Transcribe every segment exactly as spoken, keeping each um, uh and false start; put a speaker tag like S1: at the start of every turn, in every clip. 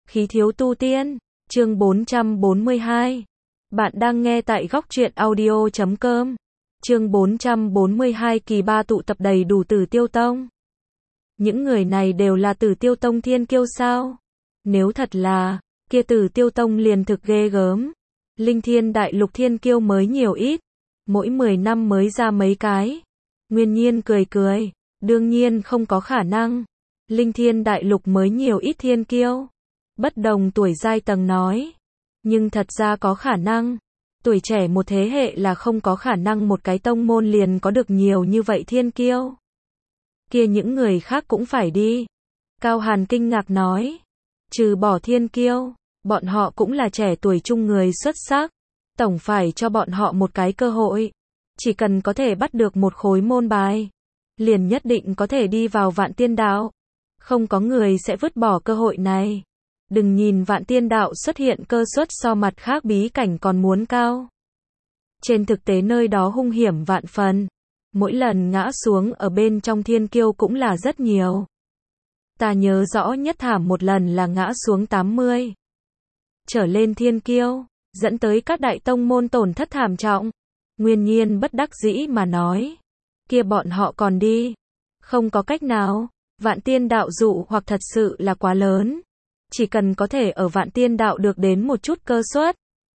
S1: Khí thiếu tu tiên, chương bốn trăm bốn mươi hai. Bạn đang nghe tại góc truyện audio chấm com. Chương bốn trăm bốn mươi hai kỳ ba tụ tập đầy đủ Tử Tiêu Tông. Những người này đều là Tử Tiêu Tông thiên kiêu sao? Nếu thật là, kia Tử Tiêu Tông liền thực ghê gớm. Linh Thiên Đại Lục thiên kiêu mới nhiều ít, mỗi mười năm mới ra mấy cái. Nguyên Nhiên cười cười, đương nhiên không có khả năng. Linh Thiên Đại Lục mới nhiều ít thiên kiêu. Bất đồng tuổi giai tầng nói. Nhưng thật ra có khả năng. Tuổi trẻ một thế hệ là không có khả năng một cái tông môn liền có được nhiều như vậy thiên kiêu. Kia những người khác cũng phải đi. Cao Hàn kinh ngạc nói. Trừ bỏ thiên kiêu, bọn họ cũng là trẻ tuổi trung người xuất sắc. Tổng phải cho bọn họ một cái cơ hội. Chỉ cần có thể bắt được một khối môn bài, liền nhất định có thể đi vào Vạn Tiên Đạo. Không có người sẽ vứt bỏ cơ hội này. Đừng nhìn Vạn Tiên Đạo xuất hiện cơ suất so mặt khác bí cảnh còn muốn cao. Trên thực tế nơi đó hung hiểm vạn phần. Mỗi lần ngã xuống ở bên trong thiên kiêu cũng là rất nhiều. Ta nhớ rõ nhất thảm một lần là ngã xuống tám mươi trở lên thiên kiêu, dẫn tới các đại tông môn tổn thất thảm trọng. Nguyên Nhiên bất đắc dĩ mà nói. Kia bọn họ còn đi. Không có cách nào. Vạn Tiên Đạo dụ hoặc thật sự là quá lớn. Chỉ cần có thể ở Vạn Tiên Đạo được đến một chút cơ suất,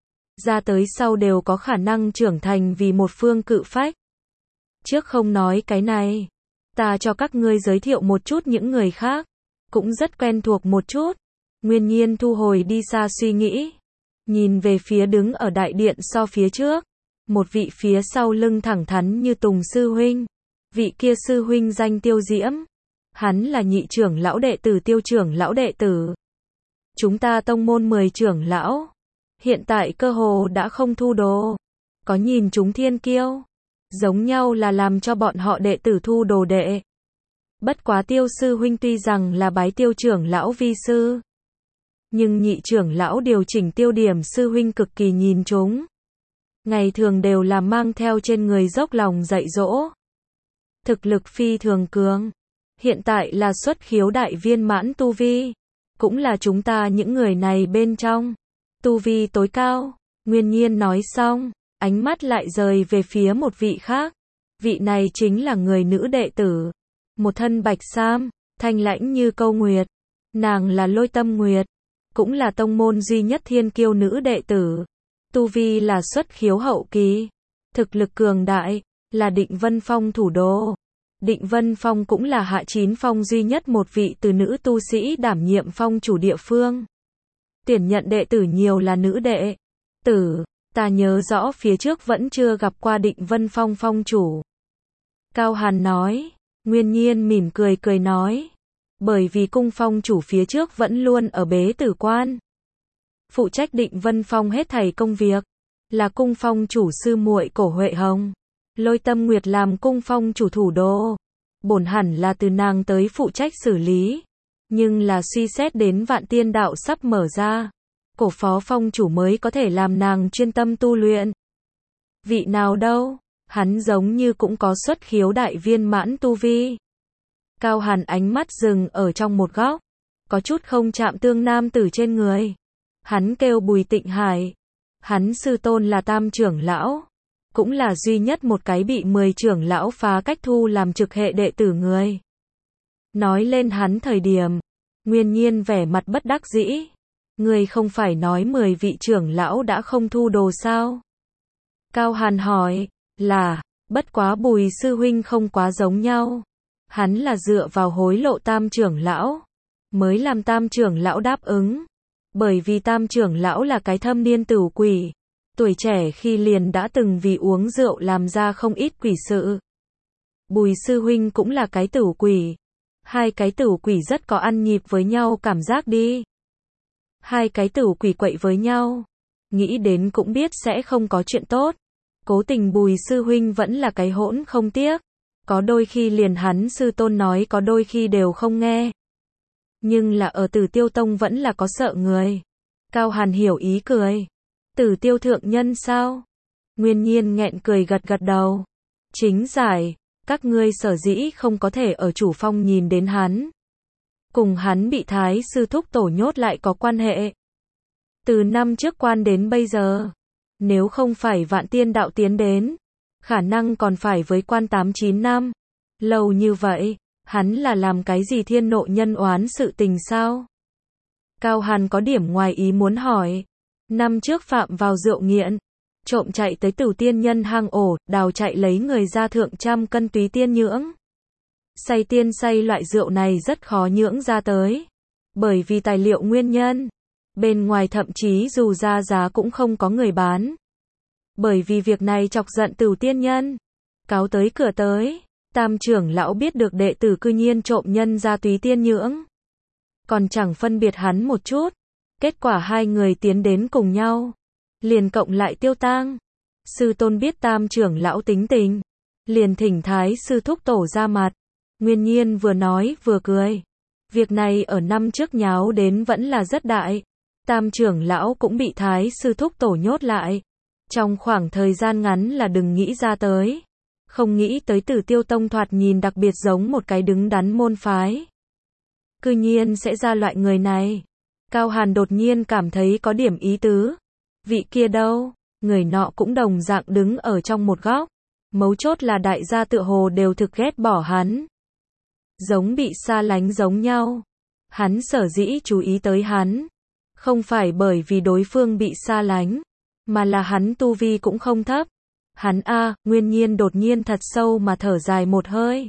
S1: ra tới sau đều có khả năng trưởng thành vì một phương cự phách. Trước không nói cái này, ta cho các ngươi giới thiệu một chút những người khác, cũng rất quen thuộc một chút. Nguyên Nhiên thu hồi đi xa suy nghĩ, nhìn về phía đứng ở đại điện so phía trước, một vị phía sau lưng thẳng thắn như Tùng sư huynh. Vị kia sư huynh danh Tiêu Diễm, hắn là nhị trưởng lão đệ tử Tiêu trưởng lão đệ tử. Chúng ta tông môn mười trưởng lão, hiện tại cơ hồ đã không thu đồ. Có nhìn chúng thiên kiêu, giống nhau là làm cho bọn họ đệ tử thu đồ đệ. Bất quá Tiêu sư huynh tuy rằng là bái Tiêu trưởng lão vi sư, nhưng nhị trưởng lão điều chỉnh tiêu điểm sư huynh cực kỳ nhìn chúng. Ngày thường đều là mang theo trên người dốc lòng dạy dỗ. Thực lực phi thường cường, hiện tại là xuất khiếu đại viên mãn tu vi. Cũng là chúng ta những người này bên trong tu vi tối cao. Nguyên Nhiên nói xong, ánh mắt lại rời về phía một vị khác. Vị này chính là người nữ đệ tử, một thân bạch sam, thanh lãnh như câu nguyệt. Nàng là Lôi Tâm Nguyệt, cũng là tông môn duy nhất thiên kiêu nữ đệ tử. Tu vi là xuất khiếu hậu kỳ, thực lực cường đại, là Định Vân Phong thủ đô. Định Vân Phong cũng là Hạ Chín Phong duy nhất một vị từ nữ tu sĩ đảm nhiệm phong chủ địa phương. Tuyển nhận đệ tử nhiều là nữ đệ tử, ta nhớ rõ phía trước vẫn chưa gặp qua Định Vân Phong phong chủ. Cao Hàn nói. Nguyên Nhiên mỉm cười cười nói. Bởi vì cung phong chủ phía trước vẫn luôn ở bế tử quan, phụ trách Định Vân Phong hết thảy công việc, là cung phong chủ sư muội Cổ Huệ Hồng. Lôi Tâm Nguyệt làm cung phong chủ thủ đô, bổn hẳn là từ nàng tới phụ trách xử lý. Nhưng là suy xét đến Vạn Tiên Đạo sắp mở ra, Cổ phó phong chủ mới có thể làm nàng chuyên tâm tu luyện. Vị nào đâu, hắn giống như cũng có xuất khiếu đại viên mãn tu vi. Cao Hàn ánh mắt dừng ở trong một góc, có chút không chạm tương nam tử trên người. Hắn kêu Bùi Tịnh Hải. Hắn sư tôn là Tam trưởng lão, cũng là duy nhất một cái bị mười trưởng lão phá cách thu làm trực hệ đệ tử người. Nói lên hắn thời điểm, Nguyên Nhiên vẻ mặt bất đắc dĩ. Người không phải nói mười vị trưởng lão đã không thu đồ sao? Cao Hàn hỏi. Là, bất quá Bùi sư huynh không quá giống nhau. Hắn là dựa vào hối lộ Tam trưởng lão, mới làm Tam trưởng lão đáp ứng. Bởi vì Tam trưởng lão là cái thâm niên tửu quỷ, tuổi trẻ khi liền đã từng vì uống rượu làm ra không ít quỷ sự. Bùi sư huynh cũng là cái tửu quỷ. Hai cái tửu quỷ rất có ăn nhịp với nhau cảm giác đi. Hai cái tửu quỷ quậy với nhau, nghĩ đến cũng biết sẽ không có chuyện tốt. Cố tình Bùi sư huynh vẫn là cái hỗn không tiếc. Có đôi khi liền hắn sư tôn nói có đôi khi đều không nghe. Nhưng là ở Tử Tiêu Tông vẫn là có sợ người. Cao Hàn hiểu ý cười. Tử Tiêu thượng nhân sao? Nguyên Nhiên nghẹn cười gật gật đầu. Chính giải, các ngươi sở dĩ không có thể ở chủ phong nhìn đến hắn. cùng hắn bị Thái sư thúc tổ nhốt lại có quan hệ. Từ năm trước quan đến bây giờ, nếu không phải Vạn Tiên đạo tiến đến, khả năng còn phải với quan tám chín năm. Lâu như vậy, hắn là làm cái gì thiên nộ nhân oán sự tình sao? Cao Hàn có điểm ngoài ý muốn hỏi. Năm trước phạm vào rượu nghiện, trộm chạy tới Tử Tiên Nhân hang ổ, đào chạy lấy người ra thượng trăm cân túy tiên nhưỡng. Say tiên say loại rượu này rất khó nhưỡng ra tới, bởi vì tài liệu nguyên nhân, bên ngoài thậm chí dù ra giá cũng không có người bán. Bởi vì việc này chọc giận Tử Tiên Nhân, cáo tới cửa tới, Tam trưởng lão biết được đệ tử cư nhiên trộm nhân ra túy tiên nhưỡng, còn chẳng phân biệt hắn một chút. Kết quả hai người tiến đến cùng nhau, liền cộng lại tiêu tang. Sư tôn biết Tam trưởng lão tính tình, liền thỉnh Thái sư thúc tổ ra mặt. Nguyên Nhiên vừa nói vừa cười. Việc này ở năm trước nháo đến vẫn là rất đại. Tam trưởng lão cũng bị Thái sư thúc tổ nhốt lại. Trong khoảng thời gian ngắn là đừng nghĩ ra tới. Không nghĩ tới Tử Tiêu Tông thoạt nhìn đặc biệt giống một cái đứng đắn môn phái, cư nhiên sẽ ra loại người này. Cao Hàn đột nhiên cảm thấy có điểm ý tứ. Vị kia đâu? Người nọ cũng đồng dạng đứng ở trong một góc. Mấu chốt là đại gia tựa hồ đều thực ghét bỏ hắn, giống bị xa lánh giống nhau. Hắn sở dĩ chú ý tới hắn, không phải bởi vì đối phương bị xa lánh, mà là hắn tu vi cũng không thấp. Hắn a, Nguyên Nhiên đột nhiên thật sâu mà thở dài một hơi,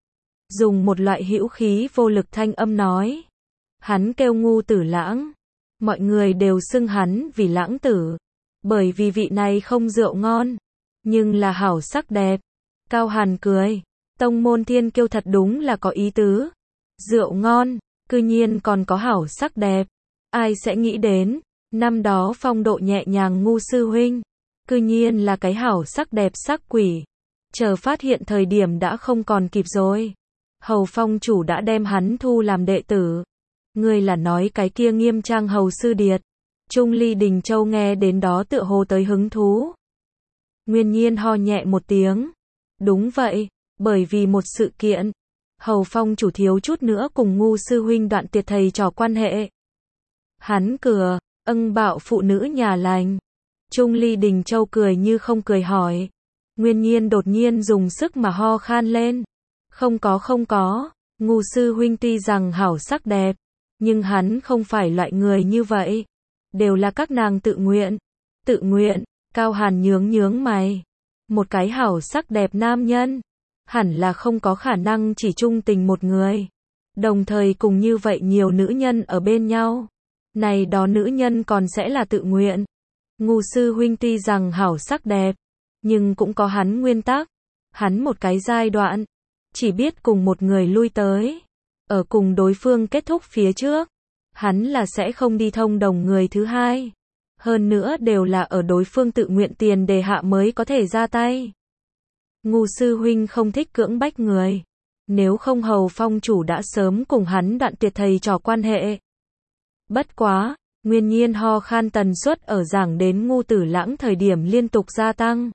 S1: dùng một loại hữu khí vô lực thanh âm nói. Hắn kêu Ngu Tử Lãng, mọi người đều xưng hắn vì Lãng Tử, bởi vì vị này không rượu ngon, nhưng là hảo sắc đẹp. Cao Hàn cười, tông môn thiên kiêu thật đúng là có ý tứ. Rượu ngon, cư nhiên còn có hảo sắc đẹp. Ai sẽ nghĩ đến, năm đó phong độ nhẹ nhàng Ngu sư huynh, cư nhiên là cái hảo sắc đẹp sắc quỷ. Chờ phát hiện thời điểm đã không còn kịp rồi. Hầu phong chủ đã đem hắn thu làm đệ tử. Ngươi là nói cái kia Nghiêm Trang hầu sư điệt? Trung Ly Đình Châu nghe đến đó tựa hồ tới hứng thú. Nguyên Nhiên ho nhẹ một tiếng. Đúng vậy, bởi vì một sự kiện, Hầu phong chủ thiếu chút nữa cùng Ngu sư huynh đoạn tuyệt thầy trò quan hệ. Hắn cửa, ân bạo phụ nữ nhà lành. Trung Ly Đình Châu cười như không cười hỏi. Nguyên Nhiên đột nhiên dùng sức mà ho khan lên. Không có không có, Ngu sư huynh tuy rằng hảo sắc đẹp, nhưng hắn không phải loại người như vậy. Đều là các nàng tự nguyện. Tự nguyện? Cao Hàn nhướng nhướng mày. Một cái hảo sắc đẹp nam nhân, hẳn là không có khả năng chỉ trung tình một người, đồng thời cùng như vậy nhiều nữ nhân ở bên nhau. Này đó nữ nhân còn sẽ là tự nguyện. Ngu sư huynh tuy rằng hảo sắc đẹp, nhưng cũng có hắn nguyên tắc. Hắn một cái giai đoạn, chỉ biết cùng một người lui tới. Ở cùng đối phương kết thúc phía trước, hắn là sẽ không đi thông đồng người thứ hai. Hơn nữa đều là ở đối phương tự nguyện tiền đề hạ mới có thể ra tay. Ngu sư huynh không thích cưỡng bách người. Nếu không Hầu phong chủ đã sớm cùng hắn đoạn tuyệt thầy trò quan hệ. Bất quá, Nguyên Nhiên ho khan tần suất ở giảng đến Ngu Tử Lãng thời điểm liên tục gia tăng.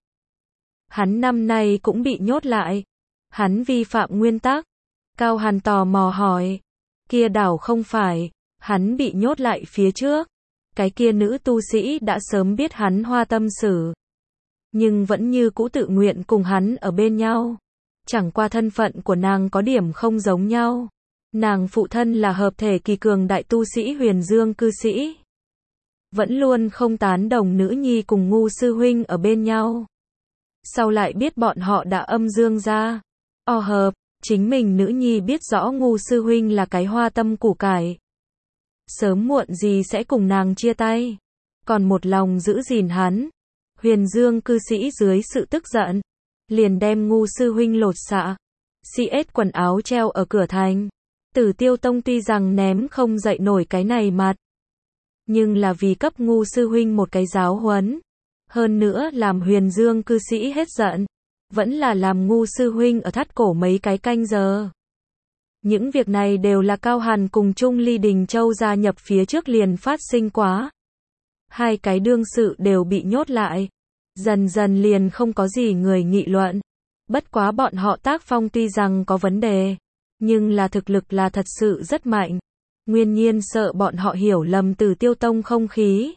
S1: Hắn năm nay cũng bị nhốt lại. Hắn vi phạm nguyên tắc. Cao Hàn tò mò hỏi. Kia đảo không phải, hắn bị nhốt lại phía trước. Cái kia nữ tu sĩ đã sớm biết hắn hoa tâm sử, nhưng vẫn như cũ tự nguyện cùng hắn ở bên nhau. Chẳng qua thân phận của nàng có điểm không giống nhau. Nàng phụ thân là hợp thể kỳ cường đại tu sĩ Huyền Dương cư sĩ, vẫn luôn không tán đồng nữ nhi cùng Ngu sư huynh ở bên nhau. Sau lại biết bọn họ đã âm dương ra. O hợp, chính mình nữ nhi biết rõ Ngu sư huynh là cái hoa tâm củ cải, sớm muộn gì sẽ cùng nàng chia tay, còn một lòng giữ gìn hắn. Huyền Dương cư sĩ dưới sự tức giận, liền đem Ngu sư huynh lột xạ, xi ết quần áo treo ở cửa thành. Tử Tiêu Tông tuy rằng ném không dậy nổi cái này mặt, nhưng là vì cấp Ngu sư huynh một cái giáo huấn, hơn nữa làm Huyền Dương cư sĩ hết giận, vẫn là làm Ngu sư huynh ở thắt cổ mấy cái canh giờ. Những việc này đều là Cao Hàn cùng Trung Ly Đình Châu gia nhập phía trước liền phát sinh quá. Hai cái đương sự đều bị nhốt lại. Dần dần liền không có gì người nghị luận. Bất quá bọn họ tác phong tuy rằng có vấn đề, nhưng là thực lực là thật sự rất mạnh. Nguyên Nhiên sợ bọn họ hiểu lầm Tử Tiêu Tông không khí.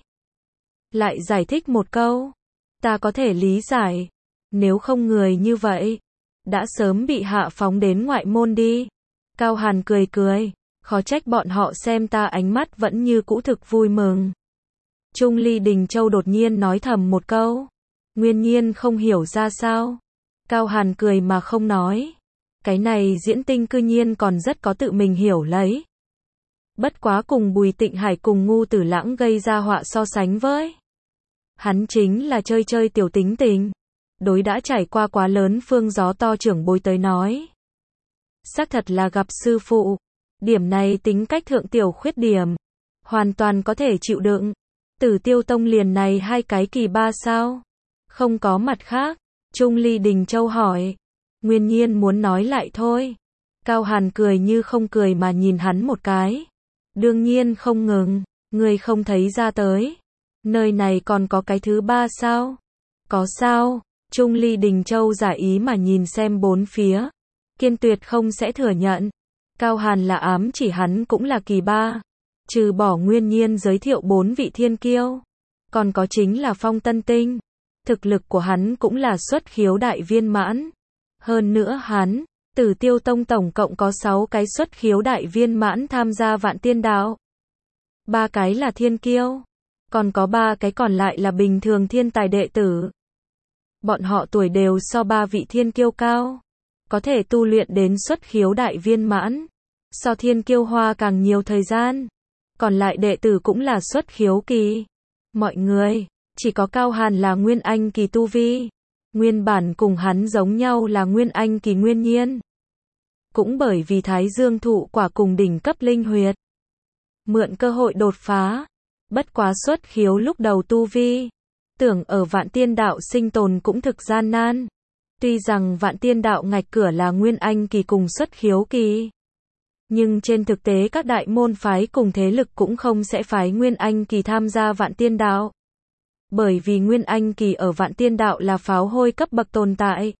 S1: Lại giải thích một câu. Ta có thể lý giải. Nếu không người như vậy, đã sớm bị hạ phóng đến ngoại môn đi. Cao Hàn cười cười. Khó trách bọn họ xem ta ánh mắt vẫn như cũ thực vui mừng. Trung Ly Đình Châu đột nhiên nói thầm một câu. Nguyên Nhiên không hiểu ra sao. Cao Hàn cười mà không nói. Cái này diễn tinh cư nhiên còn rất có tự mình hiểu lấy. Bất quá cùng Bùi Tịnh Hải cùng Ngu Tử Lãng gây ra họa so sánh với. Hắn chính là chơi chơi tiểu tính tình. Đối đã trải qua quá lớn phương gió to trưởng bối tới nói. Xác thật là gặp sư phụ. Điểm này tính cách thượng tiểu khuyết điểm. Hoàn toàn có thể chịu đựng. Tử Tiêu Tông liền này hai cái kỳ ba sao? Không có mặt khác. Trung Ly Đình Châu hỏi. Nguyên Nhiên muốn nói lại thôi. Cao Hàn cười như không cười mà nhìn hắn một cái. Đương nhiên không ngừng. Ngươi không thấy ra tới. Nơi này còn có cái thứ ba sao? Có sao? Trung Ly Đình Châu giả ý mà nhìn xem bốn phía. Kiên tuyệt không sẽ thừa nhận. Cao Hàn là ám chỉ hắn cũng là kỳ ba. Trừ bỏ Nguyên Nhiên giới thiệu bốn vị thiên kiêu. Còn có chính là Phong Tân Tinh. Thực lực của hắn cũng là xuất khiếu đại viên mãn. Hơn nữa hắn, Tử Tiêu Tông tổng cộng có sáu cái xuất khiếu đại viên mãn tham gia Vạn Tiên Đạo. Ba cái là thiên kiêu. Còn có ba cái còn lại là bình thường thiên tài đệ tử. Bọn họ tuổi đều so ba vị thiên kiêu cao. Có thể tu luyện đến xuất khiếu đại viên mãn. So thiên kiêu hoa càng nhiều thời gian. Còn lại đệ tử cũng là xuất khiếu kỳ. Mọi người, chỉ có Cao Hàn là Nguyên Anh kỳ tu vi. Nguyên bản cùng hắn giống nhau là Nguyên Anh kỳ Nguyên Nhiên. Cũng bởi vì Thái Dương thụ quả cùng đỉnh cấp linh huyệt. Mượn cơ hội đột phá. Bất quá xuất khiếu lúc đầu tu vi. Tưởng ở Vạn Tiên Đạo sinh tồn cũng thực gian nan. Tuy rằng Vạn Tiên Đạo ngạch cửa là Nguyên Anh kỳ cùng xuất khiếu kỳ. Nhưng trên thực tế các đại môn phái cùng thế lực cũng không sẽ phái Nguyên Anh kỳ tham gia Vạn Tiên Đạo. Bởi vì Nguyên Anh kỳ ở Vạn Tiên Đạo là pháo hôi cấp bậc tồn tại.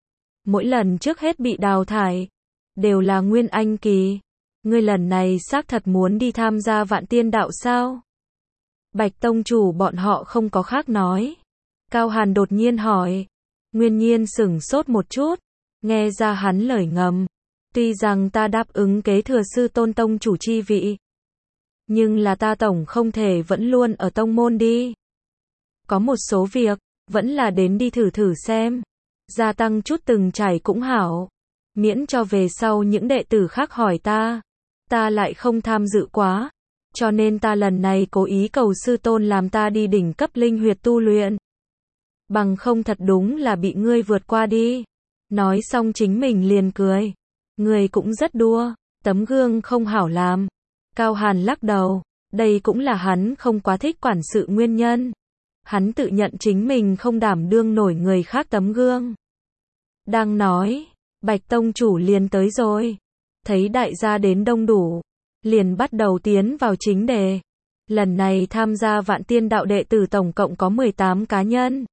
S1: Mỗi lần trước hết bị đào thải, đều là Nguyên Anh kỳ. Ngươi lần này xác thật muốn đi tham gia Vạn Tiên Đạo sao? Bạch Tông chủ bọn họ không có khác nói. Cao Hàn đột nhiên hỏi. Nguyên Nhiên sửng sốt một chút, nghe ra hắn lời ngầm. Tuy rằng ta đáp ứng kế thừa sư tôn tông chủ chi vị, nhưng là ta tổng không thể vẫn luôn ở tông môn đi. Có một số việc, vẫn là đến đi thử thử xem. Gia tăng chút từng trải cũng hảo. Miễn cho về sau những đệ tử khác hỏi ta. Ta lại không tham dự quá. Cho nên ta lần này cố ý cầu sư tôn làm ta đi đỉnh cấp linh huyệt tu luyện. Bằng không thật đúng là bị ngươi vượt qua đi. Nói xong chính mình liền cười. Ngươi cũng rất đua. Tấm gương không hảo làm. Cao Hàn lắc đầu. Đây cũng là hắn không quá thích quản sự nguyên nhân. Hắn tự nhận chính mình không đảm đương nổi người khác tấm gương. Đang nói, Bạch Tông chủ liền tới rồi. Thấy đại gia đến đông đủ, liền bắt đầu tiến vào chính đề. Lần này tham gia Vạn Tiên Đạo đệ tử tổng cộng có mười tám cá nhân.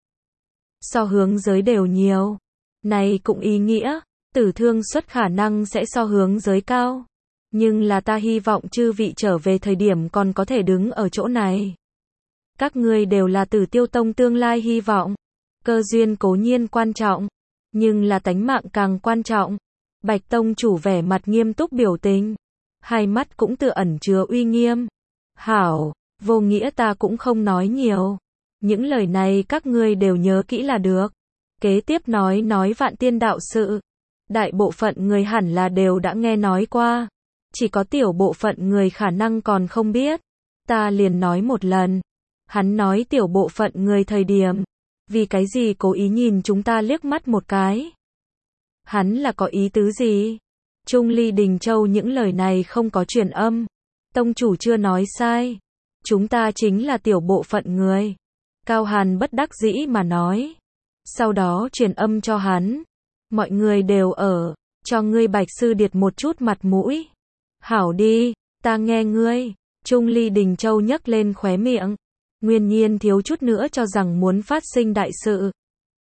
S1: So hướng giới đều nhiều. Này cũng ý nghĩa, tử thương suất khả năng sẽ so hướng giới cao. Nhưng là ta hy vọng chư vị trở về thời điểm còn có thể đứng ở chỗ này. Các ngươi đều là Tử Tiêu Tông tương lai hy vọng. Cơ duyên cố nhiên quan trọng, nhưng là tánh mạng càng quan trọng. Bạch Tông chủ vẻ mặt nghiêm túc biểu tình. Hai mắt cũng tự ẩn chứa uy nghiêm. Hảo, vô nghĩa ta cũng không nói nhiều. Những lời này các ngươi đều nhớ kỹ là được. Kế tiếp nói nói Vạn Tiên Đạo sự. Đại bộ phận người hẳn là đều đã nghe nói qua. Chỉ có tiểu bộ phận người khả năng còn không biết. Ta liền nói một lần. Hắn nói tiểu bộ phận người thời điểm. Vì cái gì cố ý nhìn chúng ta liếc mắt một cái. Hắn là có ý tứ gì? Trung Ly Đình Châu những lời này không có truyền âm. Tông chủ chưa nói sai. Chúng ta chính là tiểu bộ phận người. Cao Hàn bất đắc dĩ mà nói. Sau đó truyền âm cho hắn. Mọi người đều ở. Cho ngươi Bạch Sư Điệt một chút mặt mũi. Hảo đi, ta nghe ngươi. Trung Ly Đình Châu nhấc lên khóe miệng. Nguyên Nhiên thiếu chút nữa cho rằng muốn phát sinh đại sự.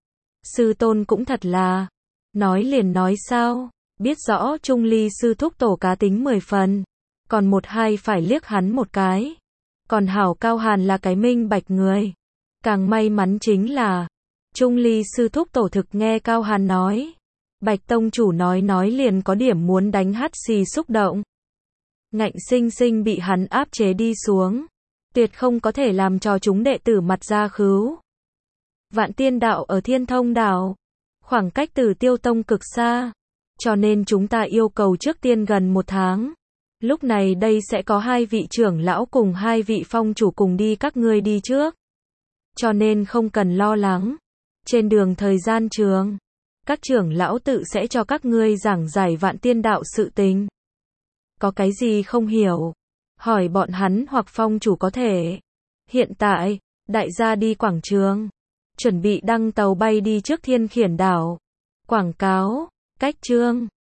S1: Sư tôn cũng thật là. Nói liền nói sao. Biết rõ Trung Ly sư thúc tổ cá tính mười phần. còn một hai phải liếc hắn một cái. Còn hảo Cao Hàn là cái minh bạch người. Càng may mắn chính là, Trung Ly sư thúc tổ thực nghe Cao Hàn nói. Bạch tông chủ nói nói liền có điểm muốn đánh hắt xì xúc động. Ngạnh sinh sinh bị hắn áp chế đi xuống. Tuyệt không có thể làm cho chúng đệ tử mặt ra khứu. Vạn tiên đạo ở Thiên Thông đảo. Khoảng cách từ Tiêu Tông cực xa. Cho nên chúng ta yêu cầu trước tiên gần một tháng. Lúc này đây sẽ có hai vị trưởng lão cùng hai vị phong chủ cùng đi các ngươi đi trước. Cho nên không cần lo lắng. Trên đường thời gian trường, các trưởng lão tự sẽ cho các ngươi giảng giải vạn tiên đạo sự tình. Có cái gì không hiểu? Hỏi bọn hắn hoặc phong chủ có thể. Hiện tại, đại gia đi quảng trường. Chuẩn bị đăng tàu bay đi trước Thiên Khiển đảo. Quảng cáo, cách chương.